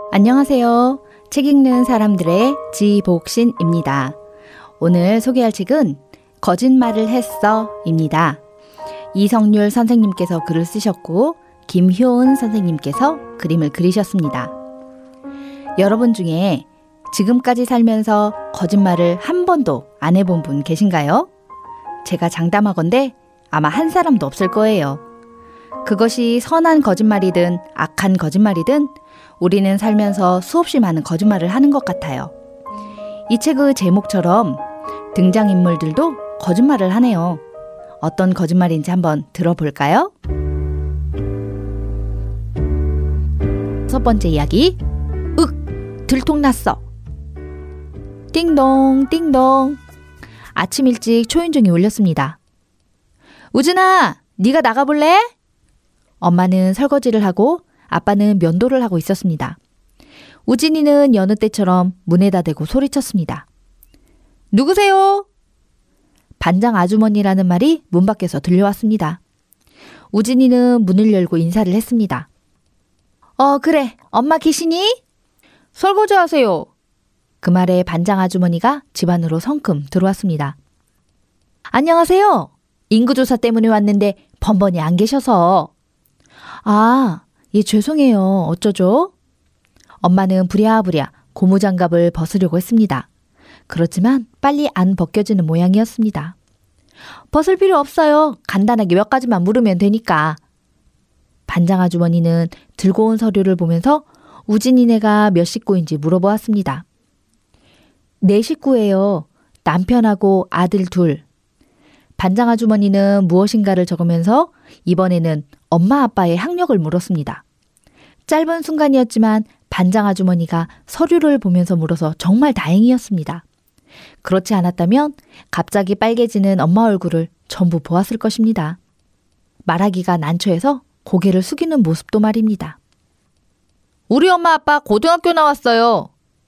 안녕하세요. 책 읽는 사람들의 지복신입니다. 오늘 소개할 책은 거짓말을 했어 입니다. 이성률 선생님께서 글을 쓰셨고 김효은 선생님께서 그림을 그리셨습니다. 여러분 중에 지금까지 살면서 거짓말을 한 번도 안 해본 분 계신가요? 제가 장담하건대 아마 한 사람도 없을 거예요. 그것이 선한 거짓말이든 악한 거짓말이든 우리는 살면서 수없이 많은 거짓말을 하는 것 같아요. 이 책의 제목처럼 등장인물들도 거짓말을 하네요. 어떤 거짓말인지 한번 들어볼까요? 첫 번째 이야기, 들통났어. 띵동 띵동. 아침 일찍 초인종이 울렸습니다. 우진아, 네가 나가볼래? 엄마는 설거지를 하고 아빠는 면도를 하고 있었습니다. 우진이는 여느 때처럼 문에다 대고 소리쳤습니다. 누구세요? 반장 아주머니라는 말이 문 밖에서 들려왔습니다. 우진이는 문을 열고 인사를 했습니다. 그래, 엄마 계시니? 설거지 하세요. 그 말에 반장 아주머니가 집 안으로 성큼 들어왔습니다. 안녕하세요. 인구조사 때문에 왔는데 번번이 안 계셔서. 예, 죄송해요. 어쩌죠? 엄마는 부랴부랴 고무장갑을 벗으려고 했습니다. 그렇지만 빨리 안 벗겨지는 모양이었습니다. 벗을 필요 없어요. 간단하게 몇 가지만 물으면 되니까. 반장 아주머니는 들고 온 서류를 보면서 우진이네가 몇 식구인지 물어보았습니다. 4식구예요. 남편하고 아들 2. 반장 아주머니는 무엇인가를 적으면서 이번에는 엄마 아빠의 학력을 물었습니다. 짧은 순간이었지만 반장 아주머니가 서류를 보면서 물어서 정말 다행이었습니다. 그렇지 않았다면 갑자기 빨개지는 엄마 얼굴을 전부 보았을 것입니다. 말하기가 난처해서 고개를 숙이는 모습도 말입니다. 우리 엄마 아빠 고등학교 나왔어요.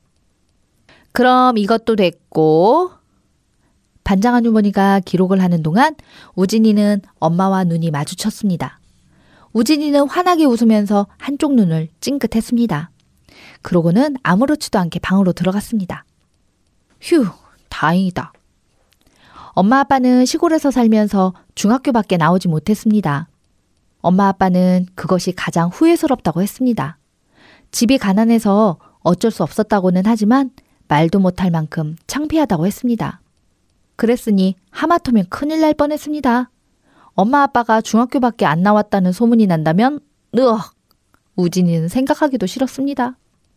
그럼 이것도 됐고. 반장 아주머니가 기록을 하는 동안 우진이는 엄마와 눈이 마주쳤습니다. 우진이는 환하게 웃으면서 한쪽 눈을 찡긋했습니다. 그러고는 아무렇지도 않게 방으로 들어갔습니다. 휴, 다행이다. 엄마 아빠는 시골에서 살면서 중학교밖에 나오지 못했습니다. 엄마 아빠는 그것이 가장 후회스럽다고 했습니다. 집이 가난해서 어쩔 수 없었다고는 하지만 말도 못할 만큼 창피하다고 했습니다. 그랬으니 하마터면 큰일 날 뻔했습니다. 엄마 아빠가 중학교밖에 안 나왔다는 소문이 난다면 우진이는 생각하기도 싫었습니다.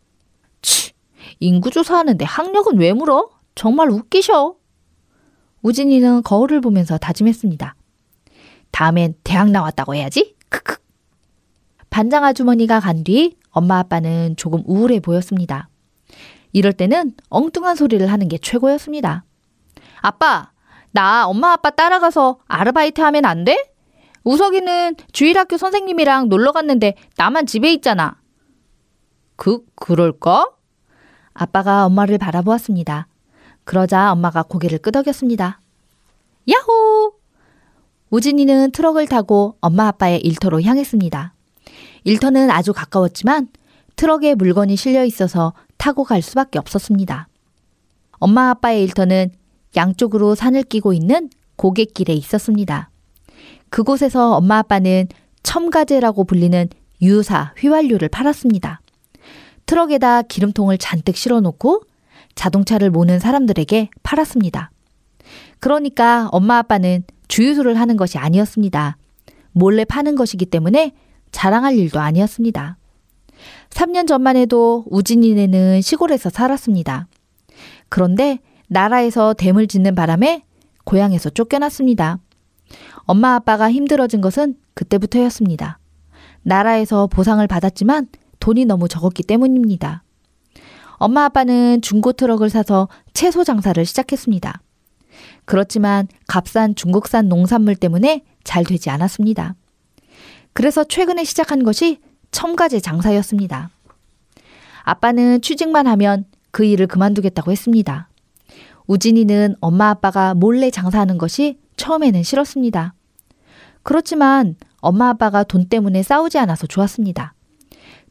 인구조사하는데 학력은 왜 물어? 정말 웃기셔. 우진이는 거울을 보면서 다짐했습니다. 다음엔 대학 나왔다고 해야지. 크크. 반장 아주머니가 간 뒤 엄마 아빠는 조금 우울해 보였습니다. 이럴 때는 엉뚱한 소리를 하는 게 최고였습니다. 아빠, 나 엄마 아빠 따라가서 아르바이트 하면 안 돼? 우석이는 주일학교 선생님이랑 놀러 갔는데 나만 집에 있잖아. 그럴까? 아빠가 엄마를 바라보았습니다. 그러자 엄마가 고개를 끄덕였습니다. 야호! 우진이는 트럭을 타고 엄마 아빠의 일터로 향했습니다. 일터는 아주 가까웠지만 트럭에 물건이 실려 있어서 타고 갈 수밖에 없었습니다. 엄마 아빠의 일터는 양쪽으로 산을 끼고 있는 고갯길에 있었습니다. 그곳에서 엄마 아빠는 첨가제라고 불리는 유사 휘발유를 팔았습니다. 트럭에다 기름통을 잔뜩 실어놓고 자동차를 모는 사람들에게 팔았습니다. 그러니까 엄마 아빠는 주유소를 하는 것이 아니었습니다. 몰래 파는 것이기 때문에 자랑할 일도 아니었습니다. 3년 전만 해도 우진이네는 시골에서 살았습니다. 그런데 나라에서 댐을 짓는 바람에 고향에서 쫓겨났습니다. 엄마 아빠가 힘들어진 것은 그때부터였습니다. 나라에서 보상을 받았지만 돈이 너무 적었기 때문입니다. 엄마 아빠는 중고 트럭을 사서 채소 장사를 시작했습니다. 그렇지만 값싼 중국산 농산물 때문에 잘 되지 않았습니다. 그래서 최근에 시작한 것이 첨가제 장사였습니다. 아빠는 취직만 하면 그 일을 그만두겠다고 했습니다. 우진이는 엄마 아빠가 몰래 장사하는 것이 처음에는 싫었습니다. 그렇지만 엄마 아빠가 돈 때문에 싸우지 않아서 좋았습니다.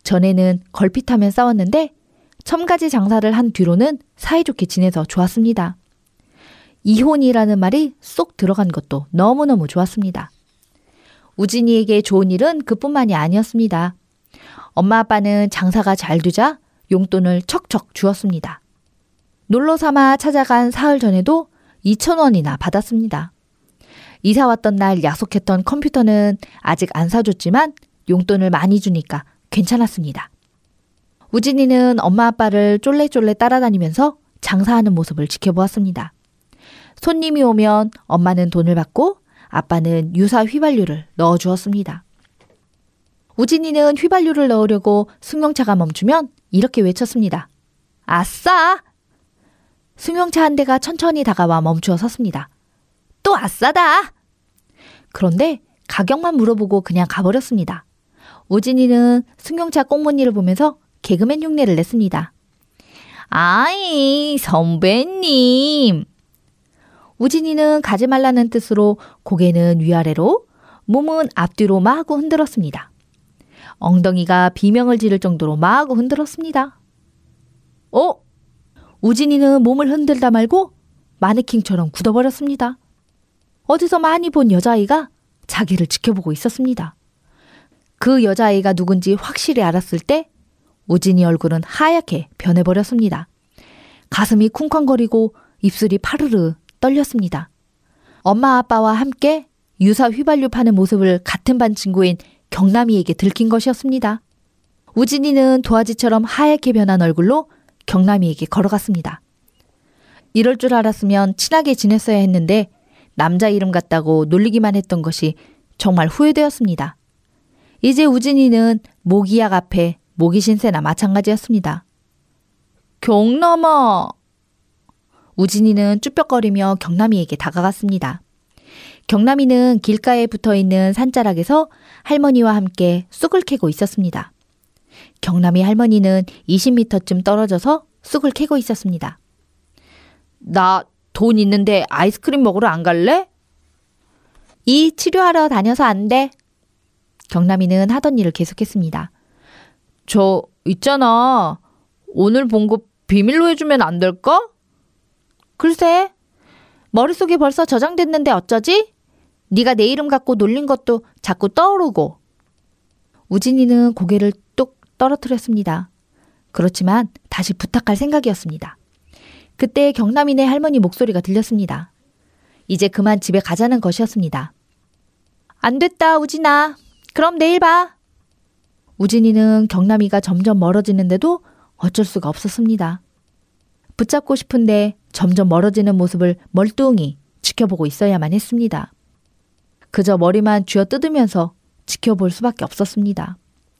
전에는 걸핏하면 싸웠는데 첨가지 장사를 한 뒤로는 사이좋게 지내서 좋았습니다. 이혼이라는 말이 쏙 들어간 것도 너무너무 좋았습니다. 우진이에게 좋은 일은 그뿐만이 아니었습니다. 엄마 아빠는 장사가 잘 되자 용돈을 척척 주었습니다. 놀러 삼아 찾아간 사흘 전에도 2,000원이나 받았습니다. 이사 왔던 날 약속했던 컴퓨터는 아직 안 사줬지만 용돈을 많이 주니까 괜찮았습니다. 우진이는 엄마 아빠를 쫄래쫄래 따라다니면서 장사하는 모습을 지켜보았습니다. 손님이 오면 엄마는 돈을 받고 아빠는 유사 휘발유를 넣어주었습니다. 우진이는 휘발유를 넣으려고 승용차가 멈추면 이렇게 외쳤습니다. 아싸! 승용차 한 대가 천천히 다가와 멈추어 섰습니다. 또 아싸다! 그런데 가격만 물어보고 그냥 가버렸습니다. 우진이는 승용차 꽁무니를 보면서 개그맨 흉내를 냈습니다. 아이, 선배님! 우진이는 가지 말라는 뜻으로 고개는 위아래로, 몸은 앞뒤로 마구 흔들었습니다. 엉덩이가 비명을 지를 정도로 마구 흔들었습니다. 우진이는 몸을 흔들다 말고 마네킹처럼 굳어버렸습니다. 어디서 많이 본 여자아이가 자기를 지켜보고 있었습니다. 그 여자아이가 누군지 확실히 알았을 때 우진이 얼굴은 하얗게 변해버렸습니다. 가슴이 쿵쾅거리고 입술이 파르르 떨렸습니다. 엄마 아빠와 함께 유사 휘발유 파는 모습을 같은 반 친구인 경남이에게 들킨 것이었습니다. 우진이는 도화지처럼 하얗게 변한 얼굴로 경남이에게 걸어갔습니다. 이럴 줄 알았으면 친하게 지냈어야 했는데 남자 이름 같다고 놀리기만 했던 것이 정말 후회되었습니다. 이제 우진이는 모기약 앞에 모기 신세나 마찬가지였습니다. 경남아! 우진이는 쭈뼛거리며 경남이에게 다가갔습니다. 경남이는 길가에 붙어있는 산자락에서 할머니와 함께 쑥을 캐고 있었습니다. 경남이 할머니는 20m쯤 떨어져서 쑥을 캐고 있었습니다. 나 돈 있는데 아이스크림 먹으러 안 갈래? 이 치료하러 다녀서 안 돼. 경남이는 하던 일을 계속했습니다. 저 있잖아. 오늘 본 거 비밀로 해주면 안 될까? 글쎄. 머릿속에 벌써 저장됐는데 어쩌지? 네가 내 이름 갖고 놀린 것도 자꾸 떠오르고. 우진이는 고개를 뚝 떨어뜨렸습니다. 그렇지만 다시 부탁할 생각이었습니다. 그때 경남이네 할머니 목소리가 들렸습니다. 이제 그만 집에 가자는 것이었습니다. 안 됐다, 우진아. 그럼 내일 봐. 우진이는 경남이가 점점 멀어지는데도 어쩔 수가 없었습니다. 붙잡고 싶은데 점점 멀어지는 모습을 멀뚱히 지켜보고 있어야만 했습니다. 그저 머리만 쥐어뜯으면서 지켜볼 수밖에 없었습니다.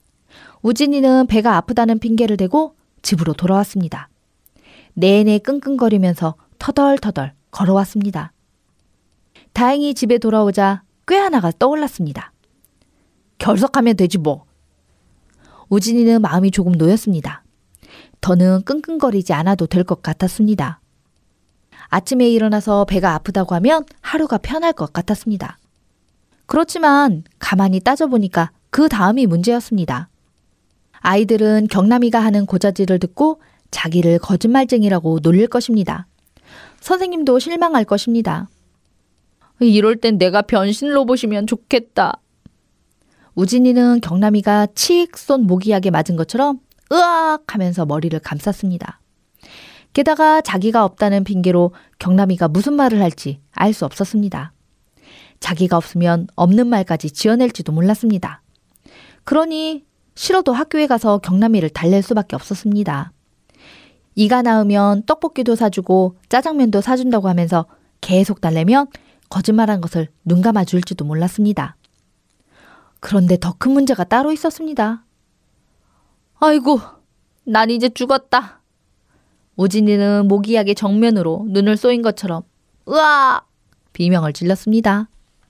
우진이는 배가 아프다는 핑계를 대고 집으로 돌아왔습니다. 내내 끙끙거리면서 터덜터덜 걸어왔습니다. 다행히 집에 돌아오자 꽤 하나가 떠올랐습니다. 결석하면 되지 뭐. 우진이는 마음이 조금 놓였습니다. 더는 끙끙거리지 않아도 될 것 같았습니다. 아침에 일어나서 배가 아프다고 하면 하루가 편할 것 같았습니다. 그렇지만 가만히 따져보니까 그 다음이 문제였습니다. 아이들은 경남이가 하는 고자질을 듣고 자기를 거짓말쟁이라고 놀릴 것입니다. 선생님도 실망할 것입니다. 이럴 땐 내가 변신 로봇이면 좋겠다. 우진이는 경남이가 칙 쏜 모기약에 맞은 것처럼 으악 하면서 머리를 감쌌습니다. 게다가 자기가 없다는 핑계로 경남이가 무슨 말을 할지 알 수 없었습니다. 자기가 없으면 없는 말까지 지어낼지도 몰랐습니다. 그러니 싫어도 학교에 가서 경남이를 달랠 수밖에 없었습니다. 이가 나으면 떡볶이도 사주고 짜장면도 사준다고 하면서 계속 달래면 거짓말한 것을 눈감아 줄지도 몰랐습니다. 그런데 더 큰 문제가 따로 있었습니다. 아이고, 난 이제 죽었다. 우진이는 모기약의 정면으로 눈을 쏘인 것처럼 으아! 비명을 질렀습니다.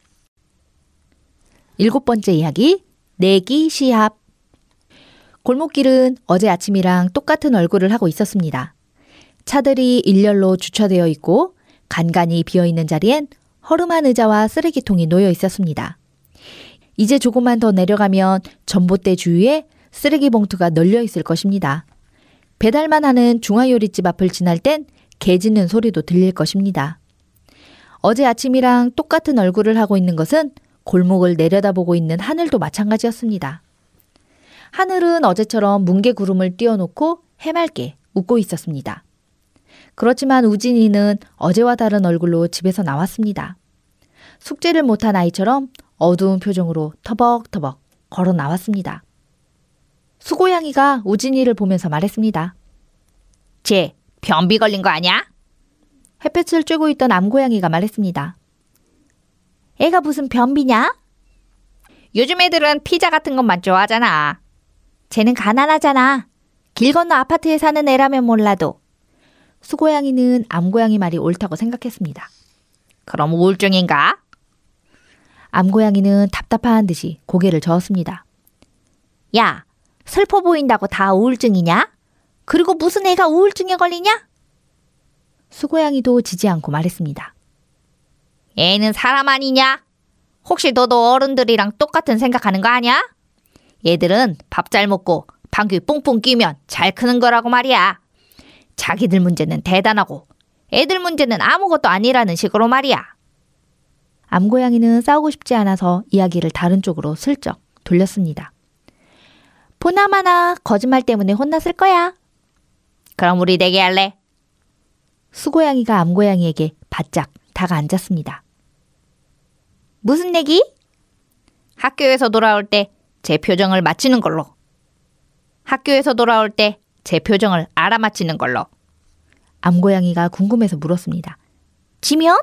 7번째 이야기, 내기 시합. 골목길은 어제 아침이랑 똑같은 얼굴을 하고 있었습니다. 차들이 일렬로 주차되어 있고 간간히 비어있는 자리엔 허름한 의자와 쓰레기통이 놓여 있었습니다. 이제 조금만 더 내려가면 전봇대 주위에 쓰레기 봉투가 널려 있을 것입니다. 배달만 하는 중화요리집 앞을 지날 땐 개 짖는 소리도 들릴 것입니다. 어제 아침이랑 똑같은 얼굴을 하고 있는 것은 골목을 내려다보고 있는 하늘도 마찬가지였습니다. 하늘은 어제처럼 뭉게구름을 띄워놓고 해맑게 웃고 있었습니다. 그렇지만 우진이는 어제와 다른 얼굴로 집에서 나왔습니다. 숙제를 못한 아이처럼 어두운 표정으로 터벅터벅 걸어 나왔습니다. 수고양이가 우진이를 보면서 말했습니다. 쟤 변비 걸린 거 아니야? 햇볕을 쬐고 있던 암고양이가 말했습니다. 애가 무슨 변비냐? 요즘 애들은 피자 같은 것만 좋아하잖아. 쟤는 가난하잖아. 길 건너 아파트에 사는 애라면 몰라도. 수고양이는 암고양이 말이 옳다고 생각했습니다. 그럼 우울증인가? 암고양이는 답답한 듯이 고개를 저었습니다. 야, 슬퍼 보인다고 다 우울증이냐? 그리고 무슨 애가 우울증에 걸리냐? 수고양이도 지지 않고 말했습니다. 애는 사람 아니냐? 혹시 너도 어른들이랑 똑같은 생각하는 거 아니야? 얘들은 밥 잘 먹고 방귀 뿡뿡 끼면 잘 크는 거라고 말이야. 자기들 문제는 대단하고 애들 문제는 아무것도 아니라는 식으로 말이야. 암고양이는 싸우고 싶지 않아서 이야기를 다른 쪽으로 슬쩍 돌렸습니다. 보나마나 거짓말 때문에 혼났을 거야. 그럼 우리 내기할래? 수고양이가 암고양이에게 바짝 다가앉았습니다. 무슨 내기? 학교에서 돌아올 때 제 표정을 맞히는 걸로. 학교에서 돌아올 때 제 표정을 알아맞히는 걸로. 암고양이가 궁금해서 물었습니다. 지면?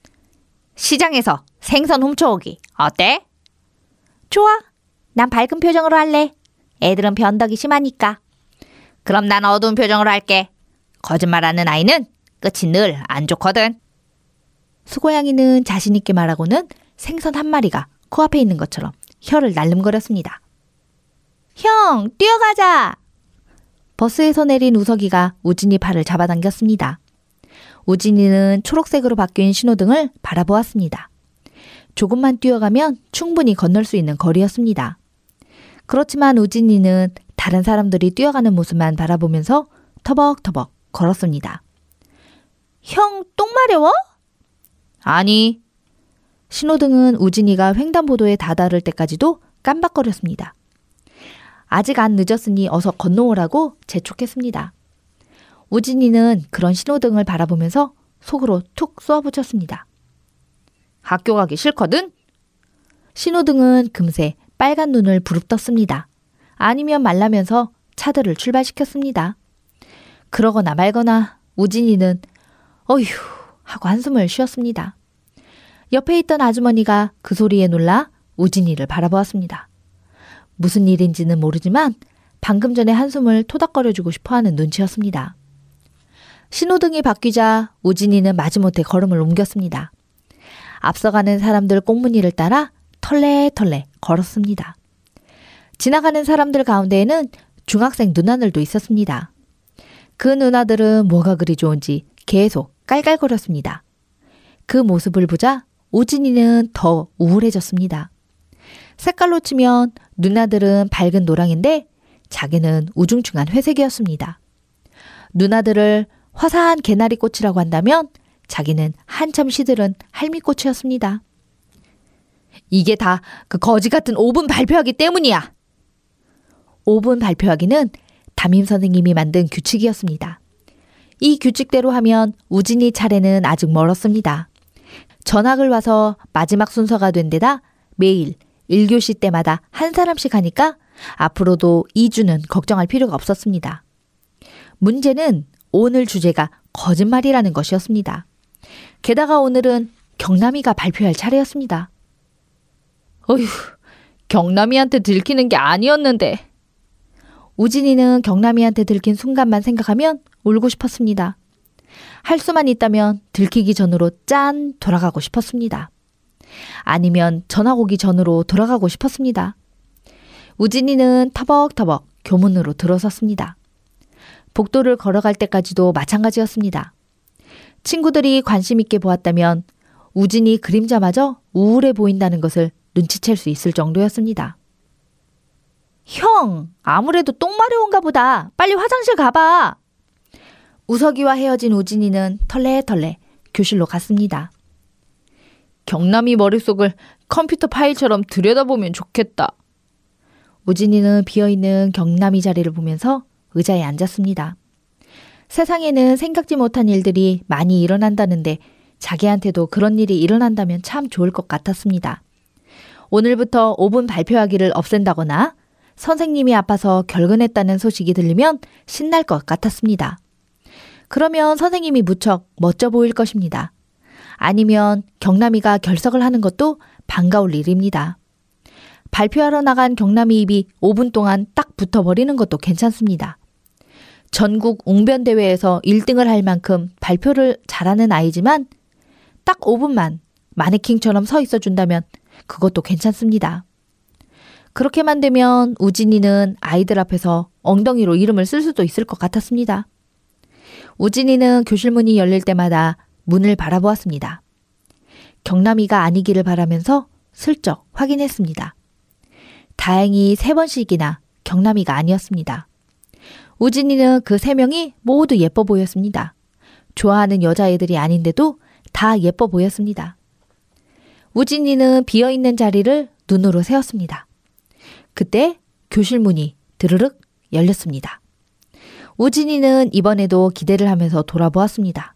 시장에서 생선 훔쳐오기. 어때? 좋아. 난 밝은 표정으로 할래. 애들은 변덕이 심하니까. 그럼 난 어두운 표정으로 할게. 거짓말하는 아이는 끝이 늘 안 좋거든. 수고양이는 자신 있게 말하고는 생선 한 마리가 코앞에 있는 것처럼 혀를 날름거렸습니다. 형, 뛰어가자! 버스에서 내린 우석이가 우진이 팔을 잡아당겼습니다. 우진이는 초록색으로 바뀐 신호등을 바라보았습니다. 조금만 뛰어가면 충분히 건널 수 있는 거리였습니다. 그렇지만 우진이는 다른 사람들이 뛰어가는 모습만 바라보면서 터벅터벅 걸었습니다. 형, 똥 마려워? 아니. 신호등은 우진이가 횡단보도에 다다를 때까지도 깜박거렸습니다. 아직 안 늦었으니 어서 건너오라고 재촉했습니다. 우진이는 그런 신호등을 바라보면서 속으로 툭 쏘아붙였습니다. 학교 가기 싫거든? 신호등은 금세 빨간 눈을 부릅떴습니다. 아니면 말라면서 차들을 출발시켰습니다. 그러거나 말거나 우진이는 어휴 하고 한숨을 쉬었습니다. 옆에 있던 아주머니가 그 소리에 놀라 우진이를 바라보았습니다. 무슨 일인지는 모르지만 방금 전에 한숨을 토닥거려주고 싶어하는 눈치였습니다. 신호등이 바뀌자 우진이는 마지못해 걸음을 옮겼습니다. 앞서가는 사람들 꽁무니를 따라 털레털레 걸었습니다. 지나가는 사람들 가운데에는 중학생 누나들도 있었습니다. 그 누나들은 뭐가 그리 좋은지 계속 깔깔거렸습니다. 그 모습을 보자 우진이는 더 우울해졌습니다. 색깔로 치면 누나들은 밝은 노랑인데 자기는 우중충한 회색이었습니다. 누나들을 화사한 개나리꽃이라고 한다면 자기는 한참 시들은 할미꽃이었습니다. 이게 다 그 거지 같은 5분 발표하기 때문이야. 5분 발표하기는 담임 선생님이 만든 규칙이었습니다. 이 규칙대로 하면 우진이 차례는 아직 멀었습니다. 전학을 와서 마지막 순서가 된 데다 매일 1교시 때마다 한 사람씩 하니까 앞으로도 2주는 걱정할 필요가 없었습니다. 문제는 오늘 주제가 거짓말이라는 것이었습니다. 게다가 오늘은 경남이가 발표할 차례였습니다. 어휴, 경남이한테 들키는 게 아니었는데. 우진이는 경남이한테 들킨 순간만 생각하면 울고 싶었습니다. 할 수만 있다면 들키기 전으로 짠 돌아가고 싶었습니다. 아니면 전학 오기 전으로 돌아가고 싶었습니다. 우진이는 터벅터벅 교문으로 들어섰습니다. 복도를 걸어갈 때까지도 마찬가지였습니다. 친구들이 관심 있게 보았다면 우진이 그림자마저 우울해 보인다는 것을 눈치챌 수 있을 정도였습니다. 형, 아무래도 똥 마려운가 보다. 빨리 화장실 가봐. 우석이와 헤어진 우진이는 털레털레 교실로 갔습니다. 경남이 머릿속을 컴퓨터 파일처럼 들여다보면 좋겠다. 우진이는 비어있는 경남이 자리를 보면서 의자에 앉았습니다. 세상에는 생각지 못한 일들이 많이 일어난다는데 자기한테도 그런 일이 일어난다면 참 좋을 것 같았습니다. 오늘부터 5분 발표하기를 없앤다거나 선생님이 아파서 결근했다는 소식이 들리면 신날 것 같았습니다. 그러면 선생님이 무척 멋져 보일 것입니다. 아니면 경남이가 결석을 하는 것도 반가울 일입니다. 발표하러 나간 경남이 입이 5분 동안 딱 붙어버리는 것도 괜찮습니다. 전국 웅변대회에서 1등을 할 만큼 발표를 잘하는 아이지만 딱 5분만 마네킹처럼 서 있어 준다면 그것도 괜찮습니다. 그렇게만 되면 우진이는 아이들 앞에서 엉덩이로 이름을 쓸 수도 있을 것 같았습니다. 우진이는 교실 문이 열릴 때마다 문을 바라보았습니다. 경남이가 아니기를 바라면서 슬쩍 확인했습니다. 다행히 3번씩이나 경남이가 아니었습니다. 우진이는 그 3명이 모두 예뻐 보였습니다. 좋아하는 여자애들이 아닌데도 다 예뻐 보였습니다. 우진이는 비어있는 자리를 눈으로 세웠습니다. 그때 교실 문이 드르륵 열렸습니다. 우진이는 이번에도 기대를 하면서 돌아보았습니다.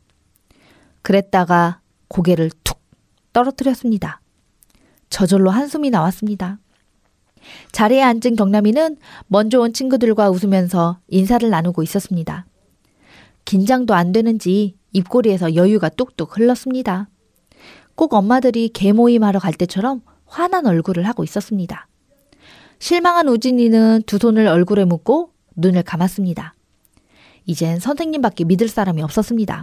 그랬다가 고개를 툭 떨어뜨렸습니다. 저절로 한숨이 나왔습니다. 자리에 앉은 경남이는 먼저 온 친구들과 웃으면서 인사를 나누고 있었습니다. 긴장도 안 되는지 입꼬리에서 여유가 뚝뚝 흘렀습니다. 꼭 엄마들이 개모임하러 갈 때처럼 환한 얼굴을 하고 있었습니다. 실망한 우진이는 두 손을 얼굴에 묻고 눈을 감았습니다. 이젠 선생님밖에 믿을 사람이 없었습니다.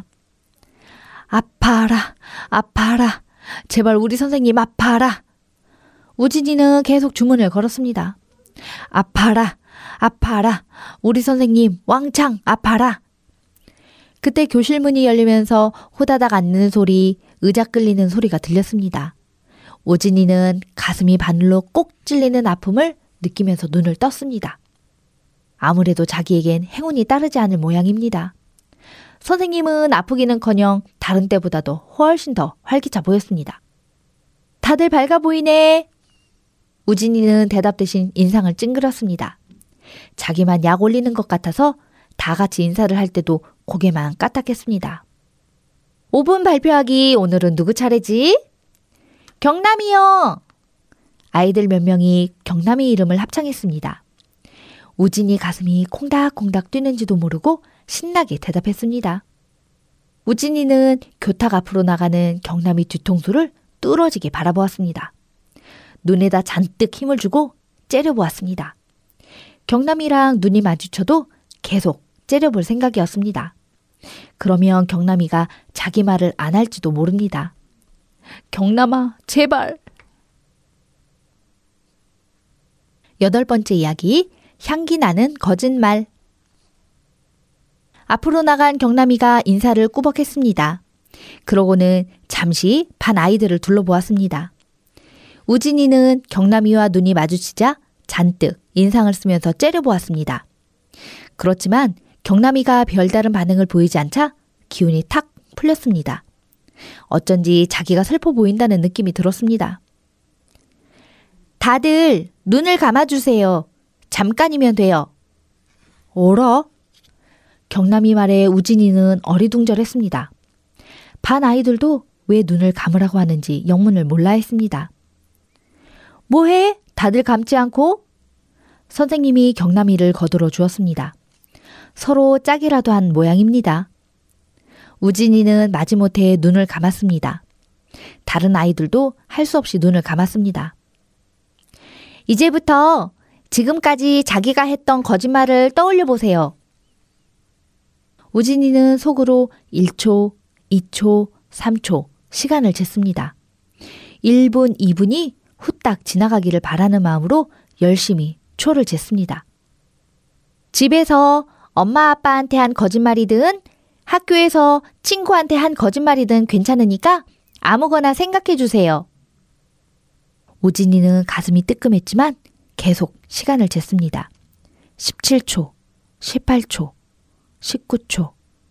아파라, 아파라. 제발 우리 선생님 아파라. 우진이는 계속 주문을 걸었습니다. 아파라, 아파라. 우리 선생님 왕창 아파라. 그때 교실 문이 열리면서 호다닥 앉는 소리, 의자 끌리는 소리가 들렸습니다. 우진이는 가슴이 바늘로 꼭 찔리는 아픔을 느끼면서 눈을 떴습니다. 아무래도 자기에겐 행운이 따르지 않을 모양입니다. 선생님은 아프기는커녕 다른 때보다도 훨씬 더 활기차 보였습니다. 다들 밝아 보이네. 우진이는 대답 대신 인상을 찡그렸습니다. 자기만 약 올리는 것 같아서 다 같이 인사를 할 때도 고개만 까딱했습니다. 5분 발표하기 오늘은 누구 차례지? 경남이요. 아이들 몇 명이 경남이 이름을 합창했습니다. 우진이 가슴이 콩닥콩닥 뛰는지도 모르고 신나게 대답했습니다. 우진이는 교탁 앞으로 나가는 경남이 뒤통수를 뚫어지게 바라보았습니다. 눈에다 잔뜩 힘을 주고 째려보았습니다. 경남이랑 눈이 마주쳐도 계속 째려볼 생각이었습니다. 그러면 경남이가 자기 말을 안 할지도 모릅니다. 경남아, 제발. 8번째 이야기, 향기 나는 거짓말. 앞으로 나간 경남이가 인사를 꾸벅했습니다. 그러고는 잠시 반 아이들을 둘러보았습니다. 우진이는 경남이와 눈이 마주치자 잔뜩 인상을 쓰면서 째려보았습니다. 그렇지만 경남이가 별다른 반응을 보이지 않자 기운이 탁 풀렸습니다. 어쩐지 자기가 슬퍼 보인다는 느낌이 들었습니다. 다들 눈을 감아주세요. 잠깐이면 돼요. 어라? 경남이 말에 우진이는 어리둥절했습니다. 반 아이들도 왜 눈을 감으라고 하는지 영문을 몰라 했습니다. 뭐해? 다들 감지 않고? 선생님이 경남이를 거들어 주었습니다. 서로 짝이라도 한 모양입니다. 우진이는 마지못해 눈을 감았습니다. 다른 아이들도 할 수 없이 눈을 감았습니다. 이제부터 지금까지 자기가 했던 거짓말을 떠올려 보세요. 우진이는 속으로 1초, 2초, 3초 시간을 쟀습니다. 1분, 2분이 후딱 지나가기를 바라는 마음으로 열심히 초를 쟀습니다. 집에서 엄마 아빠한테 한 거짓말이든 학교에서 친구한테 한 거짓말이든 괜찮으니까 아무거나 생각해 주세요. 우진이는 가슴이 뜨끔했지만 계속 시간을 쟀습니다. 17초, 18초, 19초.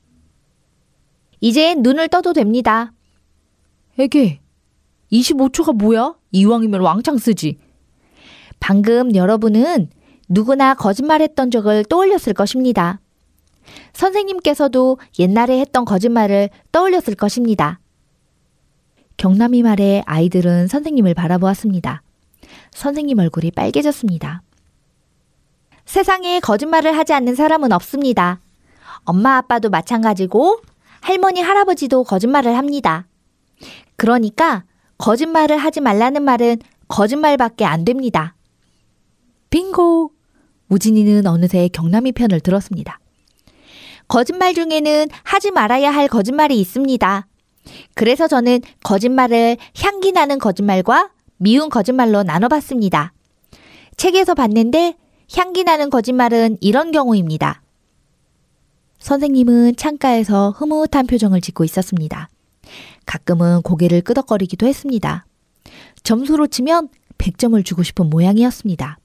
이젠 눈을 떠도 됩니다. 에게, 25초가 뭐야? 이왕이면 왕창 쓰지. 방금 여러분은 누구나 거짓말했던 적을 떠올렸을 것입니다. 선생님께서도 옛날에 했던 거짓말을 떠올렸을 것입니다. 경남이 말에 아이들은 선생님을 바라보았습니다. 선생님 얼굴이 빨개졌습니다. 세상에 거짓말을 하지 않는 사람은 없습니다. 엄마 아빠도 마찬가지고 할머니 할아버지도 거짓말을 합니다. 그러니까 거짓말을 하지 말라는 말은 거짓말밖에 안 됩니다. 빙고! 우진이는 어느새 경남이 편을 들었습니다. 거짓말 중에는 하지 말아야 할 거짓말이 있습니다. 그래서 저는 거짓말을 향기 나는 거짓말과 미운 거짓말로 나눠봤습니다. 책에서 봤는데 향기 나는 거짓말은 이런 경우입니다. 선생님은 창가에서 흐뭇한 표정을 짓고 있었습니다. 가끔은 고개를 끄덕거리기도 했습니다. 점수로 치면 100점을 주고 싶은 모양이었습니다.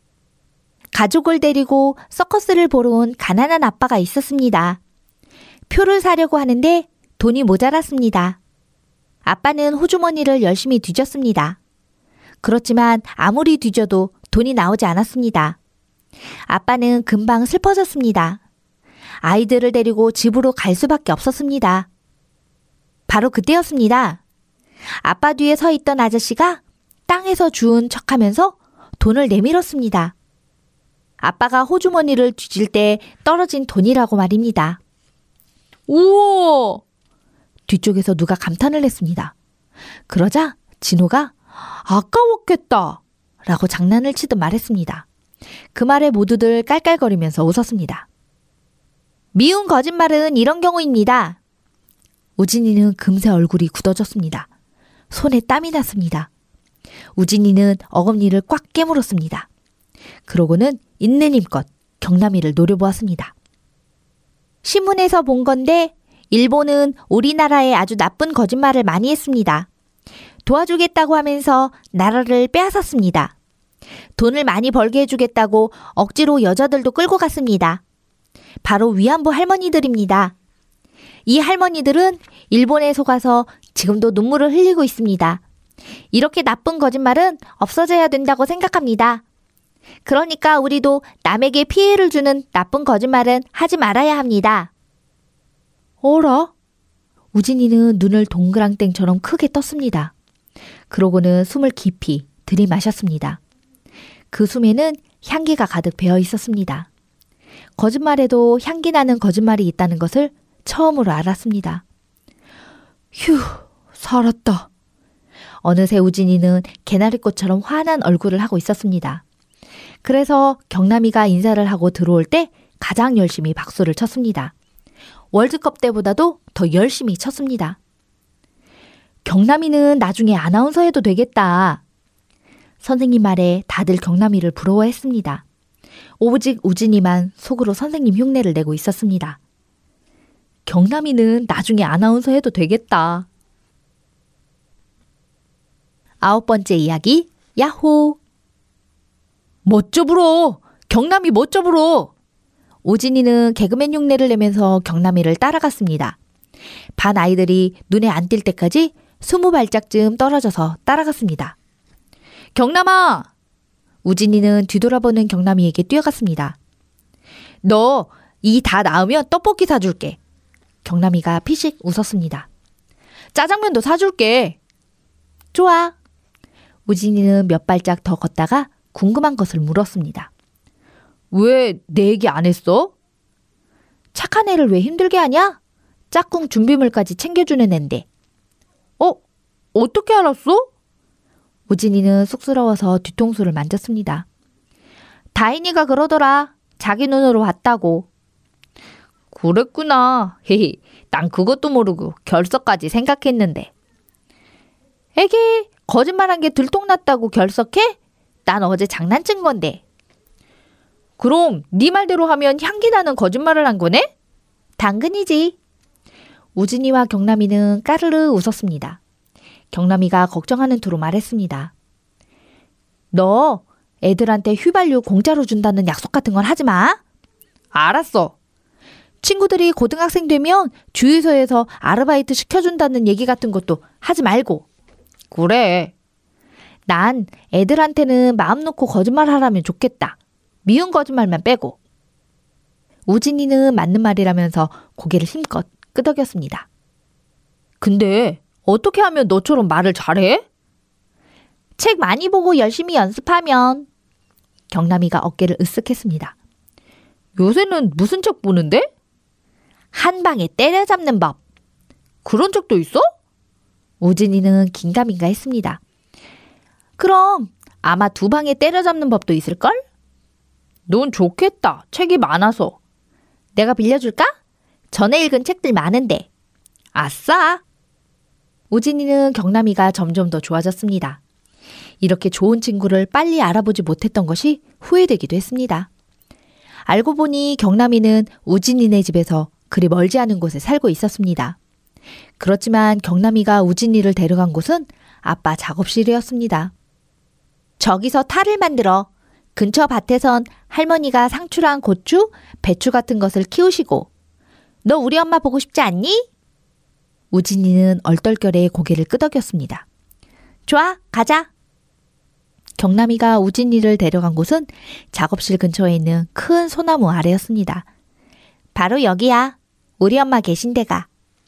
가족을 데리고 서커스를 보러 온 가난한 아빠가 있었습니다. 표를 사려고 하는데 돈이 모자랐습니다. 아빠는 호주머니를 열심히 뒤졌습니다. 그렇지만 아무리 뒤져도 돈이 나오지 않았습니다. 아빠는 금방 슬퍼졌습니다. 아이들을 데리고 집으로 갈 수밖에 없었습니다. 바로 그때였습니다. 아빠 뒤에 서 있던 아저씨가 땅에서 주운 척하면서 돈을 내밀었습니다. 아빠가 호주머니를 뒤질 때 떨어진 돈이라고 말입니다. 우와! 뒤쪽에서 누가 감탄을 했습니다. 그러자 진호가 아까웠겠다 라고 장난을 치듯 말했습니다. 그 말에 모두들 깔깔거리면서 웃었습니다. 미운 거짓말은 이런 경우입니다. 우진이는 금세 얼굴이 굳어졌습니다. 손에 땀이 났습니다. 우진이는 어금니를 꽉 깨물었습니다. 그러고는 있는 힘껏 경남이를 노려보았습니다. 신문에서 본 건데 일본은 우리나라에 아주 나쁜 거짓말을 많이 했습니다. 도와주겠다고 하면서 나라를 빼앗았습니다. 돈을 많이 벌게 해주겠다고 억지로 여자들도 끌고 갔습니다. 바로 위안부 할머니들입니다. 이 할머니들은 일본에 속아서 지금도 눈물을 흘리고 있습니다. 이렇게 나쁜 거짓말은 없어져야 된다고 생각합니다. 그러니까 우리도 남에게 피해를 주는 나쁜 거짓말은 하지 말아야 합니다. 어라? 우진이는 눈을 동그랑땡처럼 크게 떴습니다. 그러고는 숨을 깊이 들이마셨습니다. 그 숨에는 향기가 가득 배어 있었습니다. 거짓말에도 향기 나는 거짓말이 있다는 것을 처음으로 알았습니다. 휴, 살았다. 어느새 우진이는 개나리꽃처럼 환한 얼굴을 하고 있었습니다. 그래서 경남이가 인사를 하고 들어올 때 가장 열심히 박수를 쳤습니다. 월드컵 때보다도 더 열심히 쳤습니다. 경남이는 나중에 아나운서 해도 되겠다. 선생님 말에 다들 경남이를 부러워했습니다. 오직 우진이만 속으로 선생님 흉내를 내고 있었습니다. 경남이는 나중에 아나운서 해도 되겠다. 9번째 이야기, 야호! 멋져 불어! 경남이 멋져 불어! 우진이는 개그맨 흉내를 내면서 경남이를 따라갔습니다. 반 아이들이 눈에 안 띌 때까지 20발짝쯤 떨어져서 따라갔습니다. 경남아! 우진이는 뒤돌아보는 경남이에게 뛰어갔습니다. 너 이 다 나으면 떡볶이 사줄게. 경남이가 피식 웃었습니다. 짜장면도 사줄게. 좋아. 우진이는 몇 발짝 더 걷다가 궁금한 것을 물었습니다. 왜 내 얘기 안 했어? 착한 애를 왜 힘들게 하냐? 짝꿍 준비물까지 챙겨주는 앤데. 어떻게 알았어? 우진이는 쑥스러워서 뒤통수를 만졌습니다. 다인이가 그러더라. 자기 눈으로 봤다고. 그랬구나. 헤헤, 난 그것도 모르고 결석까지 생각했는데. 에게, 거짓말한 게 들통났다고 결석해? 난 어제 장난친 건데. 그럼 네 말대로 하면 향기 나는 거짓말을 한 거네? 당근이지. 우진이와 경남이는 까르르 웃었습니다. 경남이가 걱정하는 투로 말했습니다. 너 애들한테 휘발유 공짜로 준다는 약속 같은 건 하지 마. 알았어. 친구들이 고등학생 되면 주유소에서 아르바이트 시켜준다는 얘기 같은 것도 하지 말고. 그래. 난 애들한테는 마음 놓고 거짓말 하라면 좋겠다. 미운 거짓말만 빼고. 우진이는 맞는 말이라면서 고개를 힘껏 끄덕였습니다. 근데 어떻게 하면 너처럼 말을 잘해? 책 많이 보고 열심히 연습하면. 경남이가 어깨를 으쓱했습니다. 요새는 무슨 책 보는데? 한 방에 때려잡는 법. 그런 책도 있어? 우진이는 긴가민가 했습니다. 그럼 아마 2방에 때려잡는 법도 있을걸? 넌 좋겠다. 책이 많아서. 내가 빌려줄까? 전에 읽은 책들 많은데. 아싸! 우진이는 경남이가 점점 더 좋아졌습니다. 이렇게 좋은 친구를 빨리 알아보지 못했던 것이 후회되기도 했습니다. 알고 보니 경남이는 우진이네 집에서 그리 멀지 않은 곳에 살고 있었습니다. 그렇지만 경남이가 우진이를 데려간 곳은 아빠 작업실이었습니다. 저기서 탈을 만들어. 근처 밭에선 할머니가 상추랑 고추, 배추 같은 것을 키우시고. 너 우리 엄마 보고 싶지 않니? 우진이는 얼떨결에 고개를 끄덕였습니다. 좋아, 가자. 경남이가 우진이를 데려간 곳은 작업실 근처에 있는 큰 소나무 아래였습니다. 바로 여기야. 우리 엄마 계신 데가.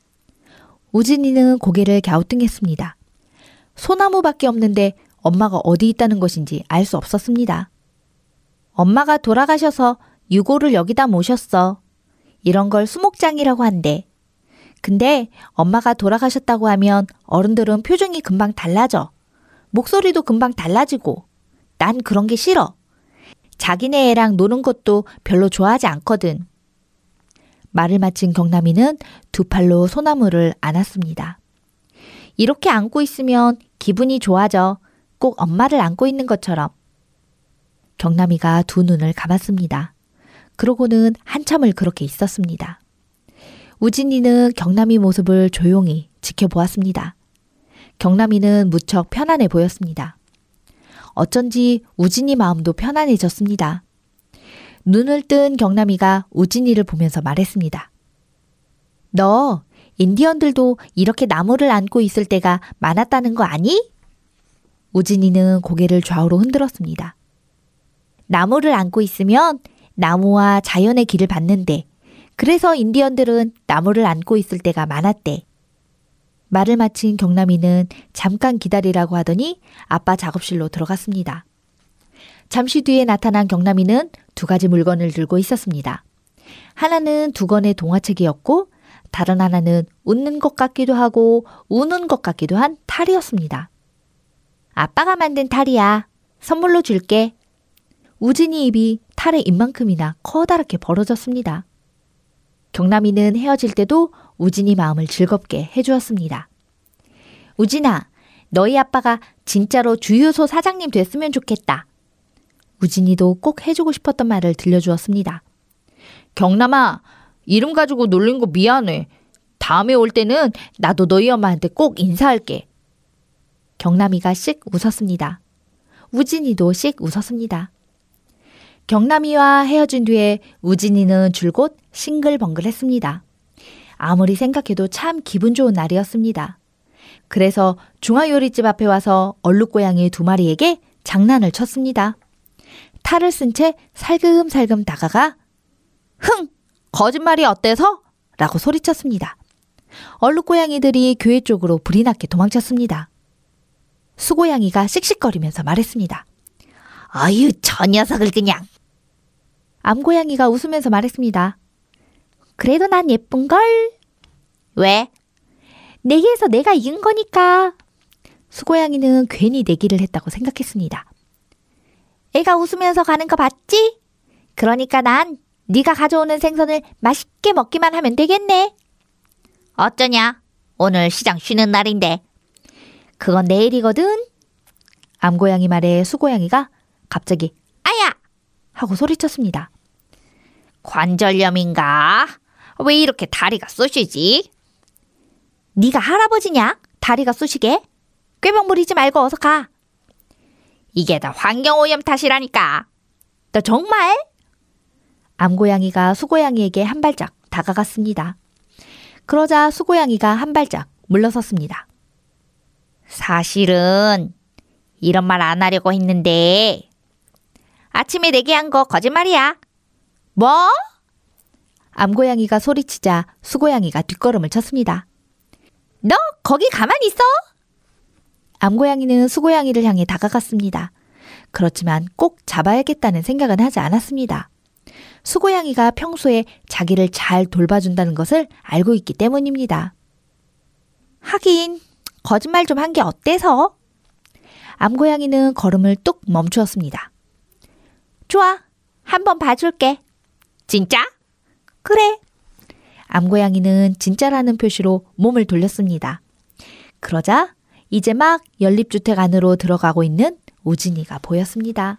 우진이는 고개를 갸우뚱했습니다. 소나무밖에 없는데 엄마가 어디 있다는 것인지 알 수 없었습니다. 엄마가 돌아가셔서 유골을 여기다 모셨어. 이런 걸 수목장이라고 한대. 근데 엄마가 돌아가셨다고 하면 어른들은 표정이 금방 달라져. 목소리도 금방 달라지고. 난 그런 게 싫어. 자기네 애랑 노는 것도 별로 좋아하지 않거든. 말을 마친 경남이는 2팔로 소나무를 안았습니다. 이렇게 안고 있으면 기분이 좋아져. 꼭 엄마를 안고 있는 것처럼. 경남이가 2눈을 감았습니다. 그러고는 한참을 그렇게 있었습니다. 우진이는 경남이 모습을 조용히 지켜보았습니다. 경남이는 무척 편안해 보였습니다. 어쩐지 우진이 마음도 편안해졌습니다. 눈을 뜬 경남이가 우진이를 보면서 말했습니다. 너 인디언들도 이렇게 나무를 안고 있을 때가 많았다는 거 아니? 우진이는 고개를 좌우로 흔들었습니다. 나무를 안고 있으면 나무와 자연의 길을 받는데 그래서 인디언들은 나무를 안고 있을 때가 많았대. 말을 마친 경남이는 잠깐 기다리라고 하더니 아빠 작업실로 들어갔습니다. 잠시 뒤에 나타난 경남이는 2가지 물건을 들고 있었습니다. 하나는 두권의 동화책이었고 다른 하나는 웃는 것 같기도 하고 우는 것 같기도 한 탈이었습니다. 아빠가 만든 탈이야. 선물로 줄게. 우진이 입이 탈의 입만큼이나 커다랗게 벌어졌습니다. 경남이는 헤어질 때도 우진이 마음을 즐겁게 해주었습니다. 우진아, 너희 아빠가 진짜로 주유소 사장님 됐으면 좋겠다. 우진이도 꼭 해주고 싶었던 말을 들려주었습니다. 경남아, 이름 가지고 놀린 거 미안해. 다음에 올 때는 나도 너희 엄마한테 꼭 인사할게. 경남이가 씩 웃었습니다. 우진이도 씩 웃었습니다. 경남이와 헤어진 뒤에 우진이는 줄곧 싱글벙글했습니다. 아무리 생각해도 참 기분 좋은 날이었습니다. 그래서 중화요리집 앞에 와서 얼룩고양이 2마리에게 장난을 쳤습니다. 탈을 쓴 채 살금살금 다가가 흥! 거짓말이 어때서? 라고 소리쳤습니다. 얼룩고양이들이 교회 쪽으로 불이 나게 도망쳤습니다. 수고양이가 씩씩거리면서 말했습니다. 어휴, 저 녀석을 그냥. 암고양이가 웃으면서 말했습니다. 그래도 난 예쁜걸? 왜? 내기에서 내가 이긴 거니까. 수고양이는 괜히 내기를 했다고 생각했습니다. 애가 웃으면서 가는 거 봤지? 그러니까 난 네가 가져오는 생선을 맛있게 먹기만 하면 되겠네. 어쩌냐? 오늘 시장 쉬는 날인데. 그건 내일이거든. 암고양이 말에 수고양이가 갑자기 아야! 하고 소리쳤습니다. 관절염인가? 왜 이렇게 다리가 쑤시지? 네가 할아버지냐? 다리가 쑤시게? 꾀병 부리지 말고 어서 가. 이게 다 환경오염 탓이라니까. 너 정말? 암고양이가 수고양이에게 한 발짝 다가갔습니다. 그러자 수고양이가 한 발짝 물러섰습니다. 사실은 이런 말 안 하려고 했는데 아침에 내게 한 거 거짓말이야. 뭐? 암고양이가 소리치자 수고양이가 뒷걸음을 쳤습니다. 너 거기 가만히 있어? 암고양이는 수고양이를 향해 다가갔습니다. 그렇지만 꼭 잡아야겠다는 생각은 하지 않았습니다. 수고양이가 평소에 자기를 잘 돌봐준다는 것을 알고 있기 때문입니다. 하긴 거짓말 좀 한 게 어때서? 암고양이는 걸음을 뚝 멈추었습니다. 좋아, 한번 봐줄게. 진짜? 그래. 암고양이는 진짜라는 표시로 몸을 돌렸습니다. 그러자 이제 막 연립주택 안으로 들어가고 있는 우진이가 보였습니다.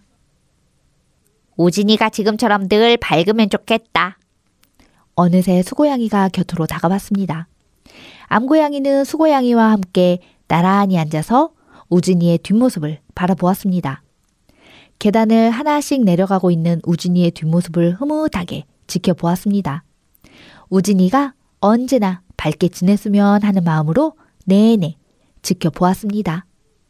우진이가 지금처럼 늘 밝으면 좋겠다. 어느새 수고양이가 곁으로 다가왔습니다. 암고양이는 수고양이와 함께 나란히 앉아서 우진이의 뒷모습을 바라보았습니다. 계단을 하나씩 내려가고 있는 우진이의 뒷모습을 흐뭇하게 지켜보았습니다. 우진이가 언제나 밝게 지냈으면 하는 마음으로 내내 지켜보았습니다.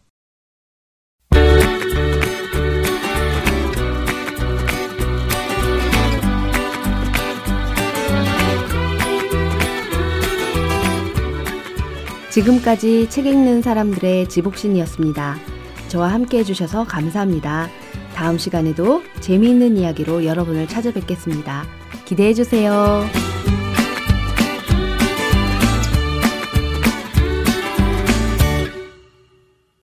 지금까지 책 읽는 사람들의 지복신이었습니다. 저와 함께 해주셔서 감사합니다. 다음 시간에도 재미있는 이야기로 여러분을 찾아뵙겠습니다. 기대해주세요.